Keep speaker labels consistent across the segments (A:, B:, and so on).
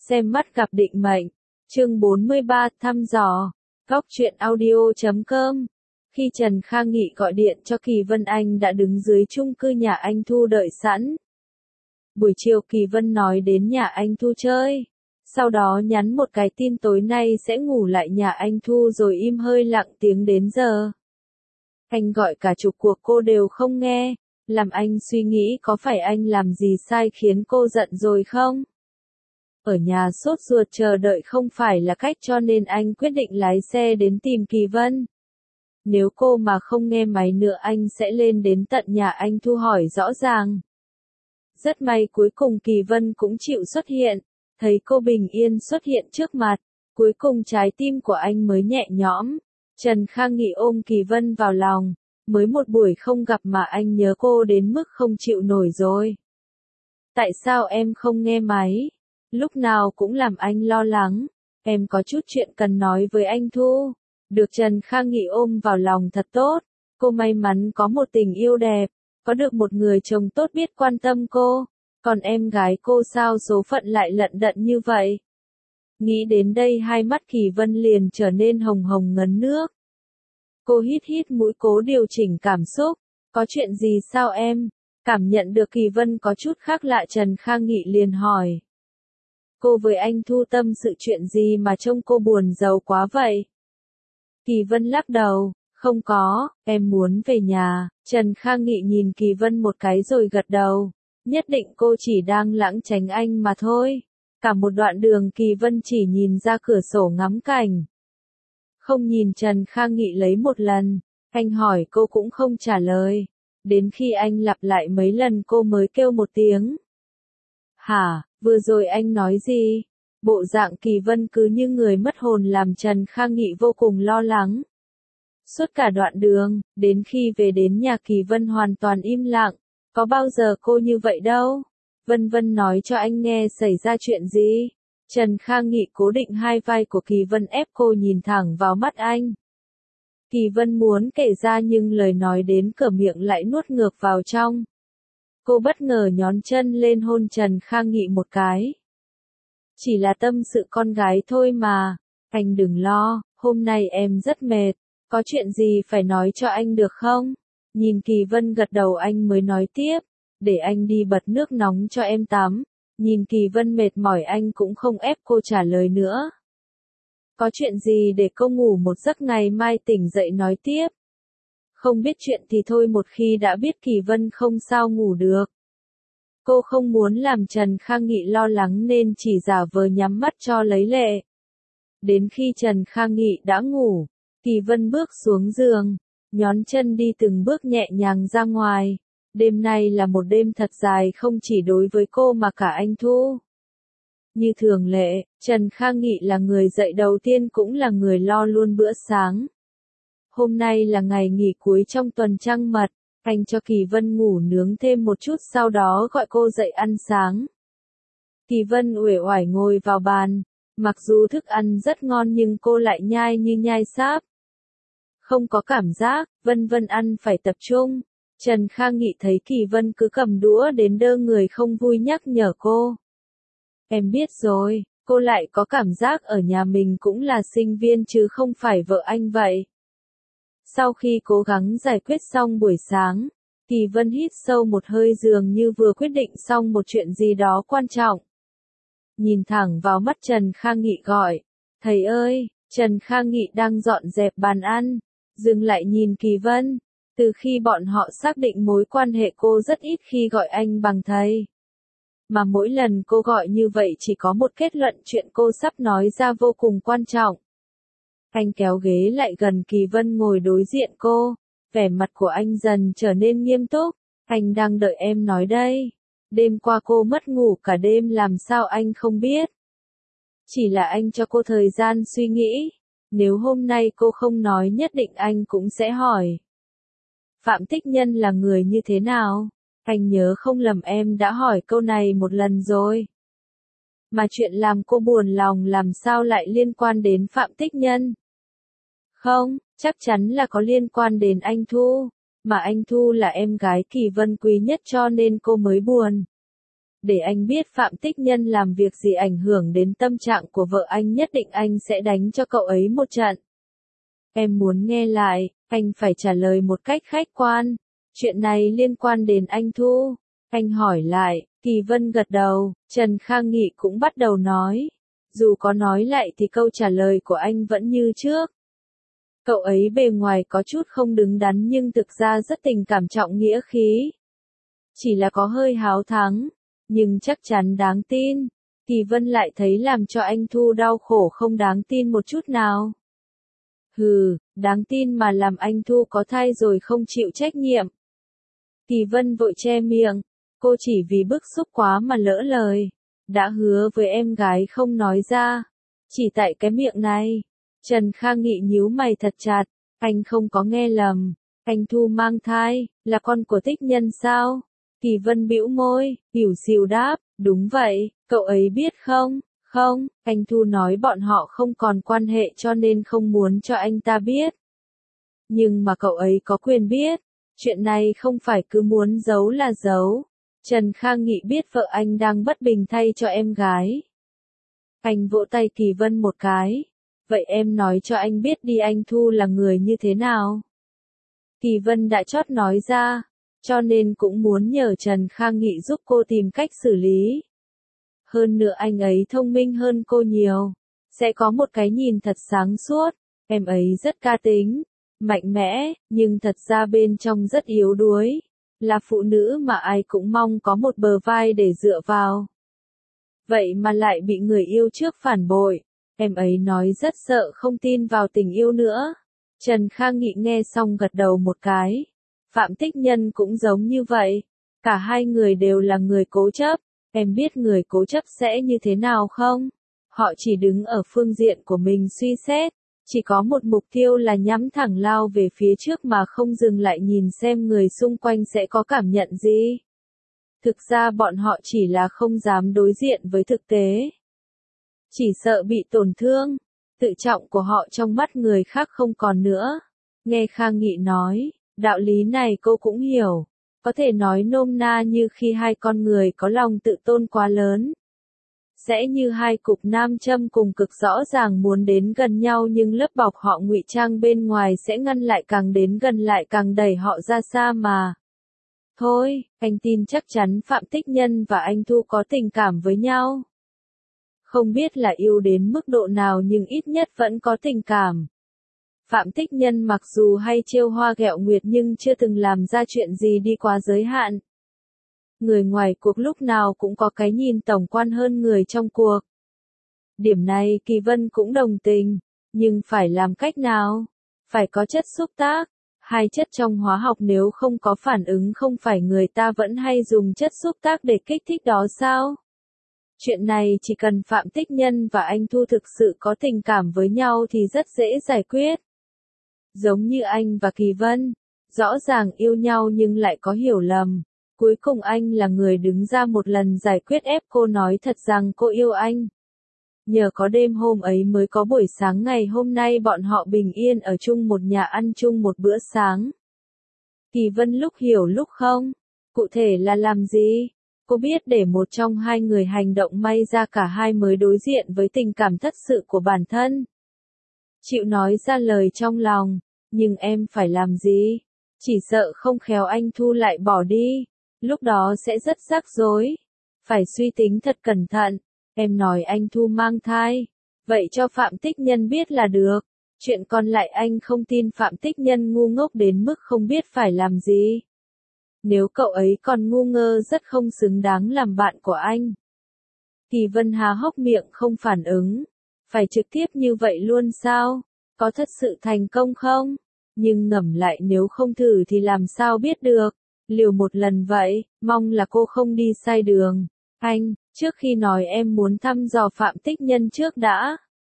A: Xem mắt gặp định mệnh. Chương 43 thăm dò. Góc truyện audio.com. Khi Trần Khang Nghị gọi điện cho Kỳ Vân, anh đã đứng dưới chung cư nhà anh Thu đợi sẵn. Buổi chiều Kỳ Vân nói đến nhà anh Thu chơi. Sau đó nhắn một cái tin tối nay sẽ ngủ lại nhà anh Thu rồi im hơi lặng tiếng đến giờ. Anh gọi cả chục cuộc cô đều không nghe, làm anh suy nghĩ có phải anh làm gì sai khiến cô giận rồi không? Ở nhà sốt ruột chờ đợi không phải là cách cho nên anh quyết định lái xe đến tìm Kỳ Vân. Nếu cô mà không nghe máy nữa anh sẽ lên đến tận nhà anh Thu hỏi rõ ràng. Rất may cuối cùng Kỳ Vân cũng chịu xuất hiện, thấy cô bình yên xuất hiện trước mặt, cuối cùng trái tim của anh mới nhẹ nhõm. Trần Khang Nghị ôm Kỳ Vân vào lòng, mới một buổi không gặp mà anh nhớ cô đến mức không chịu nổi rồi. Tại sao em không nghe máy? Lúc nào cũng làm anh lo lắng, em có chút chuyện cần nói với anh Thu. Được Trần Khang Nghị ôm vào lòng thật tốt, cô may mắn có một tình yêu đẹp, có được một người chồng tốt biết quan tâm cô, còn em gái cô sao số phận lại lận đận như vậy? Nghĩ đến đây hai mắt Kỳ Vân liền trở nên hồng hồng ngấn nước. Cô hít hít mũi cố điều chỉnh cảm xúc, có chuyện gì sao em? Cảm nhận được Kỳ Vân có chút khác lạ Trần Khang Nghị liền hỏi. Cô với anh Thu tâm sự chuyện gì mà trông cô buồn rầu quá vậy? Kỳ Vân lắc đầu, không có, em muốn về nhà. Trần Khang Nghị nhìn Kỳ Vân một cái rồi gật đầu, nhất định cô chỉ đang lãng tránh anh mà thôi. Cả một đoạn đường Kỳ Vân chỉ nhìn ra cửa sổ ngắm cảnh. Không nhìn Trần Khang Nghị lấy một lần, anh hỏi cô cũng không trả lời. Đến khi anh lặp lại mấy lần cô mới kêu một tiếng. Hả, vừa rồi anh nói gì? Bộ dạng Kỳ Vân cứ như người mất hồn làm Trần Khang Nghị vô cùng lo lắng. Suốt cả đoạn đường, đến khi về đến nhà Kỳ Vân hoàn toàn im lặng, có bao giờ cô như vậy đâu. Vân Vân nói cho anh nghe xảy ra chuyện gì. Trần Khang Nghị cố định hai vai của Kỳ Vân ép cô nhìn thẳng vào mắt anh. Kỳ Vân muốn kể ra nhưng lời nói đến cửa miệng lại nuốt ngược vào trong. Cô bất ngờ nhón chân lên hôn Trần Khang Nghị một cái. Chỉ là tâm sự con gái thôi mà, anh đừng lo, hôm nay em rất mệt, có chuyện gì phải nói cho anh được không? Nhìn Kỳ Vân gật đầu anh mới nói tiếp, để anh đi bật nước nóng cho em tắm. Nhìn Kỳ Vân mệt mỏi anh cũng không ép cô trả lời nữa. Có chuyện gì để cô ngủ một giấc ngày mai tỉnh dậy nói tiếp. Không biết chuyện thì thôi, một khi đã biết Kỳ Vân không sao ngủ được. Cô không muốn làm Trần Khang Nghị lo lắng nên chỉ giả vờ nhắm mắt cho lấy lệ. Đến khi Trần Khang Nghị đã ngủ, Kỳ Vân bước xuống giường, nhón chân đi từng bước nhẹ nhàng ra ngoài. Đêm nay là một đêm thật dài không chỉ đối với cô mà cả anh Thu. Như thường lệ, Trần Khang Nghị là người dậy đầu tiên cũng là người lo luôn bữa sáng. Hôm nay là ngày nghỉ cuối trong tuần trăng mật, anh cho Kỳ Vân ngủ nướng thêm một chút sau đó gọi cô dậy ăn sáng. Kỳ Vân uể oải ngồi vào bàn, mặc dù thức ăn rất ngon nhưng cô lại nhai như nhai sáp. Không có cảm giác, Vân Vân ăn phải tập trung. Trần Khang Nghị thấy Kỳ Vân cứ cầm đũa đến đơ người không vui nhắc nhở cô. Em biết rồi, cô lại có cảm giác ở nhà mình cũng là sinh viên chứ không phải vợ anh vậy. Sau khi cố gắng giải quyết xong buổi sáng, Kỳ Vân hít sâu một hơi dường như vừa quyết định xong một chuyện gì đó quan trọng. Nhìn thẳng vào mắt Trần Khang Nghị gọi, thầy ơi, Trần Khang Nghị đang dọn dẹp bàn ăn, dừng lại nhìn Kỳ Vân. Từ khi bọn họ xác định mối quan hệ cô rất ít khi gọi anh bằng thầy. Mà mỗi lần cô gọi như vậy chỉ có một kết luận chuyện cô sắp nói ra vô cùng quan trọng. Anh kéo ghế lại gần Kỳ Vân ngồi đối diện cô, vẻ mặt của anh dần trở nên nghiêm túc. Anh đang đợi em nói đây. Đêm qua cô mất ngủ cả đêm làm sao anh không biết. Chỉ là anh cho cô thời gian suy nghĩ. Nếu hôm nay cô không nói nhất định anh cũng sẽ hỏi. Phạm Tích Nhân là người như thế nào? Anh nhớ không lầm em đã hỏi câu này một lần rồi. Mà chuyện làm cô buồn lòng làm sao lại liên quan đến Phạm Tích Nhân? Không, chắc chắn là có liên quan đến anh Thu. Mà anh Thu là em gái Kỳ Vân quý nhất cho nên cô mới buồn. để anh biết Phạm Tích Nhân làm việc gì ảnh hưởng đến tâm trạng của vợ anh, nhất định anh sẽ đánh cho cậu ấy một trận. Em muốn nghe lại, anh phải trả lời một cách khách quan. Chuyện này liên quan đến anh Thu. Anh hỏi lại, Kỳ Vân gật đầu, Trần Khang Nghị cũng bắt đầu nói. Dù có nói lại thì câu trả lời của anh vẫn như trước. Cậu ấy bề ngoài có chút không đứng đắn nhưng thực ra rất tình cảm trọng nghĩa khí. Chỉ là có hơi háo thắng, nhưng chắc chắn đáng tin. Kỳ Vân lại thấy làm cho anh Thu đau khổ không đáng tin một chút nào. Hừ, đáng tin mà làm anh Thu có thai rồi không chịu trách nhiệm. Kỳ Vân vội che miệng, cô chỉ vì bức xúc quá mà lỡ lời. Đã hứa với em gái không nói ra. Chỉ tại cái miệng này. Trần Khang Nghị nhíu mày thật chặt, anh không có nghe lầm. Anh Thu mang thai, là con của Tích Nhân sao? Kỳ Vân bĩu môi, ỉu xìu đáp, đúng vậy, cậu ấy biết không? Không, anh Thu nói bọn họ không còn quan hệ cho nên không muốn cho anh ta biết. Nhưng mà cậu ấy có quyền biết, chuyện này không phải cứ muốn giấu là giấu. Trần Khang Nghị biết vợ anh đang bất bình thay cho em gái. Anh vỗ tay Kỳ Vân một cái. Vậy em nói cho anh biết đi, anh Thu là người như thế nào? Kỳ Vân đã chót nói ra, cho nên cũng muốn nhờ Trần Khang Nghị giúp cô tìm cách xử lý. Hơn nữa anh ấy thông minh hơn cô nhiều, sẽ có một cái nhìn thật sáng suốt. Em ấy rất cá tính, mạnh mẽ, nhưng thật ra bên trong rất yếu đuối. Là phụ nữ mà ai cũng mong có một bờ vai để dựa vào. Vậy mà lại bị người yêu trước phản bội. Em ấy nói rất sợ không tin vào tình yêu nữa. Trần Khang Nghị nghe xong gật đầu một cái. Phạm Tích Nhân cũng giống như vậy. Cả hai người đều là người cố chấp. Em biết người cố chấp sẽ như thế nào không? Họ chỉ đứng ở phương diện của mình suy xét. Chỉ có một mục tiêu là nhắm thẳng lao về phía trước mà không dừng lại nhìn xem người xung quanh sẽ có cảm nhận gì. Thực ra bọn họ chỉ là không dám đối diện với thực tế. Chỉ sợ bị tổn thương, tự trọng của họ trong mắt người khác không còn nữa. Nghe Khang Nghị nói, đạo lý này cô cũng hiểu. Có thể nói nôm na như khi hai con người có lòng tự tôn quá lớn. Sẽ như hai cục nam châm cùng cực rõ ràng muốn đến gần nhau nhưng lớp bọc họ ngụy trang bên ngoài sẽ ngăn lại, càng đến gần lại càng đẩy họ ra xa mà. Thôi, anh tin chắc chắn Phạm Tích Nhân và anh Thu có tình cảm với nhau. Không biết là yêu đến mức độ nào nhưng ít nhất vẫn có tình cảm. Phạm Tích Nhân mặc dù hay trêu hoa ghẹo nguyệt nhưng chưa từng làm ra chuyện gì đi quá giới hạn. Người ngoài cuộc lúc nào cũng có cái nhìn tổng quan hơn người trong cuộc. Điểm này Kỳ Vân cũng đồng tình, nhưng phải làm cách nào? Phải có chất xúc tác. Hai chất trong hóa học nếu không có phản ứng, không phải người ta vẫn hay dùng chất xúc tác để kích thích đó sao? Chuyện này chỉ cần Phạm Tích Nhân và anh Thu thực sự có tình cảm với nhau thì rất dễ giải quyết. Giống như anh và Kỳ Vân, rõ ràng yêu nhau nhưng lại có hiểu lầm. Cuối cùng anh là người đứng ra một lần giải quyết, ép cô nói thật rằng cô yêu anh. Nhờ có đêm hôm ấy mới có buổi sáng ngày hôm nay bọn họ bình yên ở chung một nhà, ăn chung một bữa sáng. Kỳ Vân lúc hiểu lúc không. Cụ thể là làm gì? Cô biết để một trong hai người hành động, may ra cả hai mới đối diện với tình cảm thật sự của bản thân. Chịu nói ra lời trong lòng, nhưng em phải làm gì? Chỉ sợ không khéo anh Thu lại bỏ đi, lúc đó sẽ rất rắc rối. Phải suy tính thật cẩn thận. Em nói anh Thu mang thai, vậy cho Phạm Tích Nhân biết là được. Chuyện còn lại anh không tin Phạm Tích Nhân ngu ngốc đến mức không biết phải làm gì. Nếu cậu ấy còn ngu ngơ rất không xứng đáng làm bạn của anh. Kỳ Vân há hốc miệng không phản ứng. Phải trực tiếp như vậy luôn sao? Có thật sự thành công không? Nhưng ngẫm lại, nếu không thử thì làm sao biết được. Liều một lần vậy, mong là cô không đi sai đường. Anh, trước khi nói em muốn thăm dò Phạm Tích Nhân trước đã.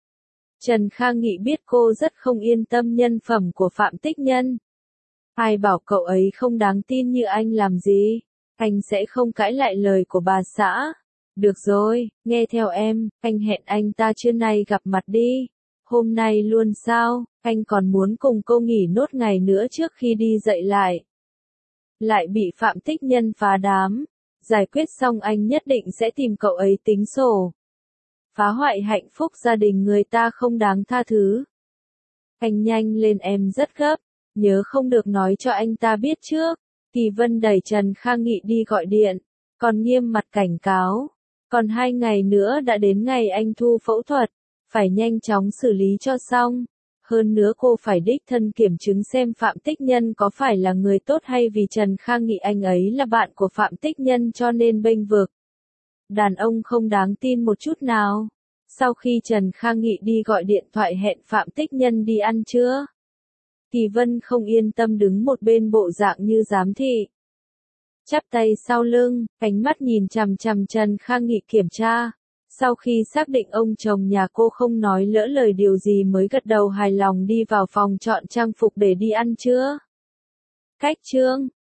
A: Trần Khang Nghị biết cô rất không yên tâm nhân phẩm của Phạm Tích Nhân. Ai bảo cậu ấy không đáng tin như anh làm gì? Anh sẽ không cãi lại lời của bà xã. Được rồi, nghe theo em, anh hẹn anh ta trưa nay gặp mặt đi. Hôm nay luôn sao? Anh còn muốn cùng cô nghỉ nốt ngày nữa trước khi đi dậy lại. Lại bị Phạm Tích Nhân phá đám. giải quyết xong anh nhất định sẽ tìm cậu ấy tính sổ. Phá hoại hạnh phúc gia đình người ta không đáng tha thứ. Anh nhanh lên, em rất gấp, nhớ không được nói cho anh ta biết trước. Kỳ Vân đẩy Trần Khang Nghị đi gọi điện, còn nghiêm mặt cảnh cáo. Còn 2 ngày nữa đã đến ngày anh Thu phẫu thuật, phải nhanh chóng xử lý cho xong. Hơn nữa cô phải đích thân kiểm chứng xem Phạm Tích Nhân có phải là người tốt hay vì Trần Khang Nghị anh ấy là bạn của Phạm Tích Nhân cho nên bênh vực. Đàn ông không đáng tin một chút nào. Sau khi Trần Khang Nghị đi gọi điện thoại hẹn Phạm Tích Nhân đi ăn trưa, Kỳ Vân không yên tâm đứng một bên bộ dạng như giám thị. Chắp tay sau lưng, ánh mắt nhìn chằm chằm Trần Khang Nghị kiểm tra. Sau khi xác định ông chồng nhà cô không nói lỡ lời điều gì mới gật đầu hài lòng đi vào phòng chọn trang phục để đi ăn trưa. Cách chương